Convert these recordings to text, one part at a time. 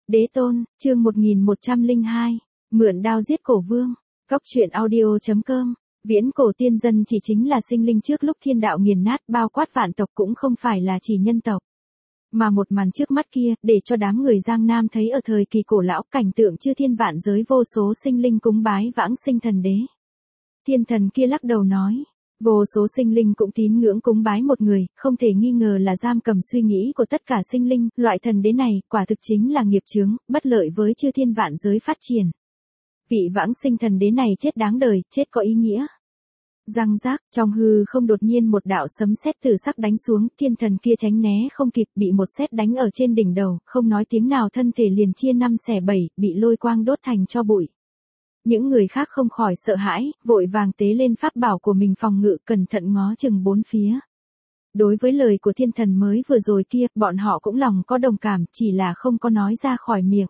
Đế tôn, chương 1102, mượn đao giết cổ vương. Góc truyện audio.com. Viễn cổ tiên dân chỉ chính là sinh linh trước lúc thiên đạo nghiền nát bao quát vạn tộc, cũng không phải là chỉ nhân tộc. Mà một màn trước mắt kia, để cho đám người Giang Nam thấy ở thời kỳ cổ lão, cảnh tượng chư thiên vạn giới vô số sinh linh cúng bái vãng sinh thần đế. Thiên thần kia lắc đầu nói, vô số sinh linh cũng tín ngưỡng cúng bái một người, không thể nghi ngờ là giam cầm suy nghĩ của tất cả sinh linh, loại thần đế này, quả thực chính là nghiệp chướng, bất lợi với chư thiên vạn giới phát triển. Vị vãng sinh thần đế này chết đáng đời, chết có ý nghĩa. Răng rác, trong hư không đột nhiên một đạo sấm sét từ sắc đánh xuống, thiên thần kia tránh né không kịp, bị một sét đánh ở trên đỉnh đầu, không nói tiếng nào thân thể liền chia 5/7, bị lôi quang đốt thành tro bụi. Những người khác không khỏi sợ hãi, vội vàng tế lên pháp bảo của mình phòng ngự, cẩn thận ngó chừng bốn phía. Đối với lời của thiên thần mới vừa rồi kia, bọn họ cũng lòng có đồng cảm, chỉ là không có nói ra khỏi miệng.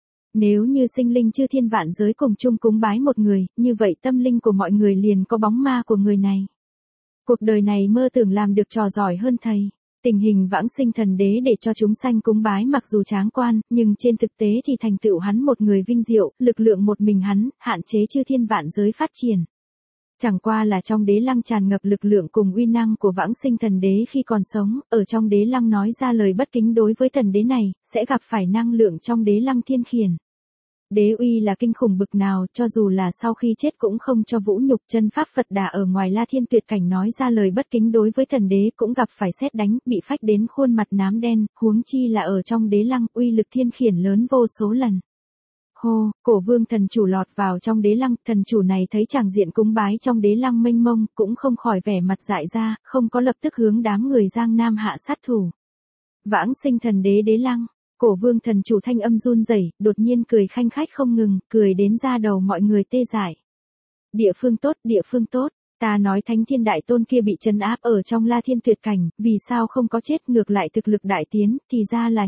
Nếu như sinh linh chư thiên vạn giới cùng chung cúng bái một người, như vậy tâm linh của mọi người liền có bóng ma của người này. Cuộc đời này mơ tưởng làm được trò giỏi hơn thầy. Tình hình vãng sinh thần đế để cho chúng sanh cúng bái mặc dù tráng quan, nhưng trên thực tế thì thành tựu hắn một người vinh diệu, lực lượng một mình hắn, hạn chế chư thiên vạn giới phát triển. Chẳng qua là trong đế lăng tràn ngập lực lượng cùng uy năng của vãng sinh thần đế khi còn sống, ở trong đế lăng nói ra lời bất kính đối với thần đế này, sẽ gặp phải năng lượng trong đế lăng thiên khiển. Đế uy là kinh khủng bực nào, cho dù là sau khi chết cũng không cho vũ nhục. Chân pháp Phật Đà ở ngoài La Thiên Tuyệt Cảnh nói ra lời bất kính đối với thần đế cũng gặp phải sét đánh, bị phách đến khuôn mặt nám đen, huống chi là ở trong đế lăng, uy lực thiên khiển lớn vô số lần. Hô, cổ vương thần chủ lọt vào trong đế lăng, thần chủ này thấy tràng diện cúng bái trong đế lăng mênh mông, cũng không khỏi vẻ mặt dại ra, không có lập tức hướng đám người Giang Nam hạ sát thủ. Vãng sinh thần đế đế lăng. Cổ vương thần chủ thanh âm run rẩy, đột nhiên cười khanh khách không ngừng, cười đến da đầu mọi người tê dại. Địa phương tốt, ta nói thánh thiên đại tôn kia bị trấn áp ở trong La Thiên Tuyệt Cảnh, vì sao không có chết, ngược lại thực lực đại tiến, thì ra là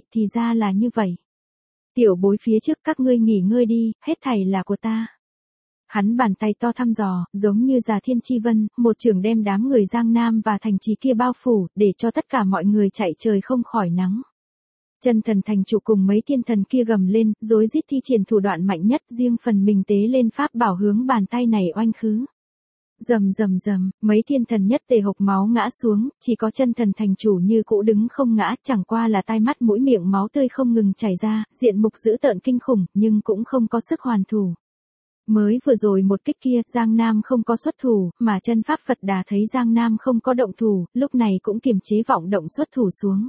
như vậy. Tiểu bối phía trước các ngươi nghỉ ngơi đi, hết thảy là của ta. Hắn bàn tay to thăm dò, giống như già thiên chi vân, một chưởng đem đám người Giang Nam và thành trì kia bao phủ, để cho tất cả mọi người chạy trời không khỏi nắng. Chân thần thành chủ cùng mấy thiên thần kia gầm lên, rối rít thi triển thủ đoạn mạnh nhất, riêng phần mình tế lên pháp bảo hướng bàn tay này oanh khứ. Rầm, mấy thiên thần nhất tề hộc máu ngã xuống, chỉ có chân thần thành chủ như cũ đứng không ngã, chẳng qua là tai mắt mũi miệng máu tươi không ngừng chảy ra, diện mục dữ tợn kinh khủng, nhưng cũng không có sức hoàn thủ. Mới vừa rồi một kích kia, Giang Nam không có xuất thủ, mà chân pháp Phật Đà thấy Giang Nam không có động thủ, lúc này cũng kiềm chế vọng động xuất thủ xuống.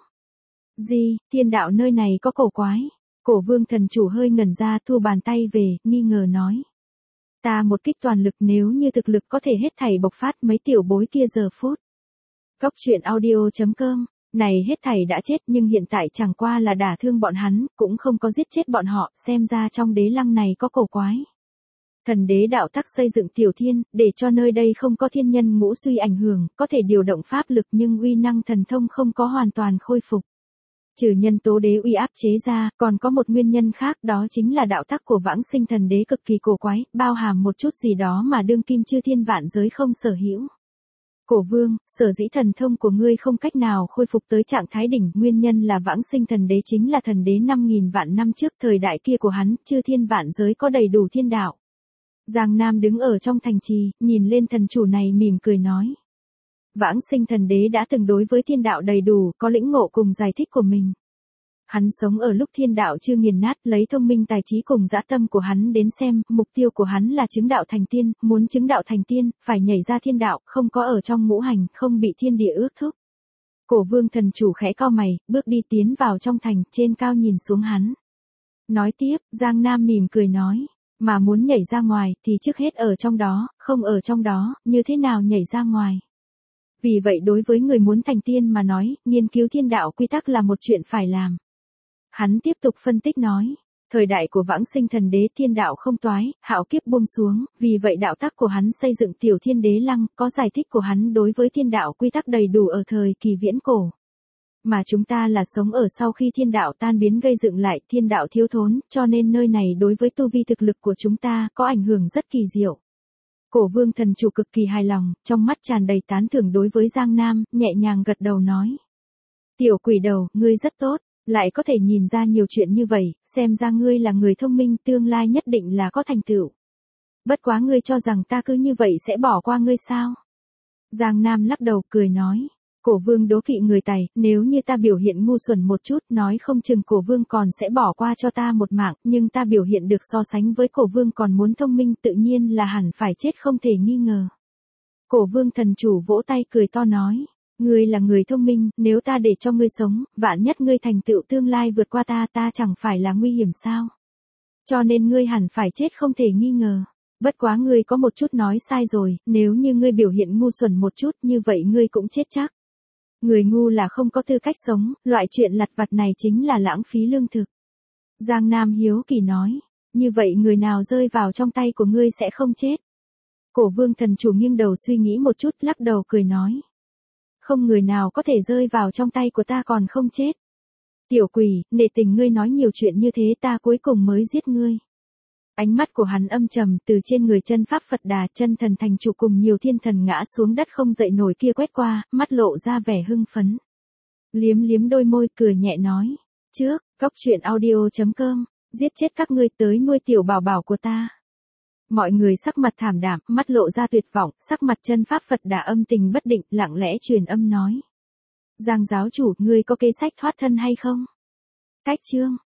Thiên đạo nơi này có cổ quái. Cổ vương thần chủ hơi ngẩn ra, thu bàn tay về, nghi ngờ nói. Ta một kích toàn lực, nếu như thực lực có thể hết thảy bộc phát, mấy tiểu bối kia giờ phút. Góc truyện audio.com. Này hết thảy đã chết, nhưng hiện tại chẳng qua là đả thương bọn hắn, cũng không có giết chết bọn họ, xem ra trong đế lăng này có cổ quái. Thần đế đạo tắc xây dựng tiểu thiên, để cho nơi đây không có thiên nhân ngũ suy ảnh hưởng, có thể điều động pháp lực nhưng uy năng thần thông không có hoàn toàn khôi phục. Trừ nhân tố đế uy áp chế ra, còn có một nguyên nhân khác, đó chính là đạo tắc của vãng sinh thần đế cực kỳ cổ quái, bao hàm một chút gì đó mà đương kim chư thiên vạn giới không sở hữu. Cổ vương, sở dĩ thần thông của ngươi không cách nào khôi phục tới trạng thái đỉnh, nguyên nhân là vãng sinh thần đế chính là thần đế 5.000 vạn năm trước, thời đại kia của hắn, chư thiên vạn giới có đầy đủ thiên đạo. Giang Nam đứng ở trong thành trì, nhìn lên thần chủ này mỉm cười nói. Vãng sinh thần đế đã từng đối với thiên đạo đầy đủ, có lĩnh ngộ cùng giải thích của mình. Hắn sống ở lúc thiên đạo chưa nghiền nát, lấy thông minh tài trí cùng dã tâm của hắn đến xem, mục tiêu của hắn là chứng đạo thành tiên, muốn chứng đạo thành tiên, phải nhảy ra thiên đạo, không có ở trong ngũ hành, không bị thiên địa ước thúc. Cổ vương thần chủ khẽ cau mày, bước đi tiến vào trong thành, trên cao nhìn xuống hắn. Nói tiếp, Giang Nam mỉm cười nói, mà muốn nhảy ra ngoài, thì trước hết ở trong đó, không ở trong đó, như thế nào nhảy ra ngoài. Vì vậy đối với người muốn thành tiên mà nói, nghiên cứu thiên đạo quy tắc là một chuyện phải làm. Hắn tiếp tục phân tích nói, thời đại của vãng sinh thần đế thiên đạo không toái, hạo kiếp buông xuống, vì vậy đạo tắc của hắn xây dựng tiểu thiên đế lăng, có giải thích của hắn đối với thiên đạo quy tắc đầy đủ ở thời kỳ viễn cổ. Mà chúng ta là sống ở sau khi thiên đạo tan biến gây dựng lại, thiên đạo thiếu thốn, cho nên nơi này đối với tu vi thực lực của chúng ta có ảnh hưởng rất kỳ diệu. Cổ vương thần chủ cực kỳ hài lòng, trong mắt tràn đầy tán thưởng đối với Giang Nam, nhẹ nhàng gật đầu nói. Tiểu quỷ đầu, ngươi rất tốt, Lại có thể nhìn ra nhiều chuyện như vậy, xem ra ngươi là người thông minh, tương lai nhất định là có thành tựu. Bất quá ngươi cho rằng ta cứ như vậy sẽ bỏ qua ngươi sao? Giang Nam lắc đầu cười nói. Cổ vương đố kỵ người Tài, nếu như ta biểu hiện ngu xuẩn một chút, nói không chừng cổ vương còn sẽ bỏ qua cho ta một mạng, nhưng ta biểu hiện được so sánh với cổ vương còn muốn thông minh, tự nhiên là hẳn phải chết không thể nghi ngờ. Cổ vương thần chủ vỗ tay cười to nói. Ngươi là người thông minh, nếu ta để cho ngươi sống, vạn nhất ngươi thành tựu tương lai vượt qua ta chẳng phải là nguy hiểm sao? Cho nên ngươi hẳn phải chết không thể nghi ngờ. Bất quá ngươi có một chút nói sai rồi, nếu như ngươi biểu hiện ngu xuẩn một chút như vậy ngươi cũng chết chắc. Người ngu là không có tư cách sống, loại chuyện lặt vặt này chính là lãng phí lương thực. Giang Nam hiếu kỳ nói, như vậy người nào rơi vào trong tay của ngươi sẽ không chết. Cổ vương thần chủ nghiêng đầu suy nghĩ một chút lắc đầu cười nói. Không người nào có thể rơi vào trong tay của ta còn không chết. Tiểu quỷ, nể tình ngươi nói nhiều chuyện như thế ta cuối cùng mới giết ngươi. Ánh mắt của hắn âm trầm từ trên người chân pháp Phật Đà chân thần thành chủ cùng nhiều thiên thần ngã xuống đất không dậy nổi kia quét qua, mắt lộ ra vẻ hưng phấn. Liếm liếm đôi môi cười nhẹ nói. Trước, coctruyện.audio.com, giết chết các ngươi tới nuôi tiểu bảo bảo của ta. Mọi người sắc mặt thảm đạm, mắt lộ ra tuyệt vọng, sắc mặt chân pháp Phật Đà âm tình bất định, lặng lẽ truyền âm nói. Giang giáo chủ, ngươi có kế sách thoát thân hay không? Cách chương.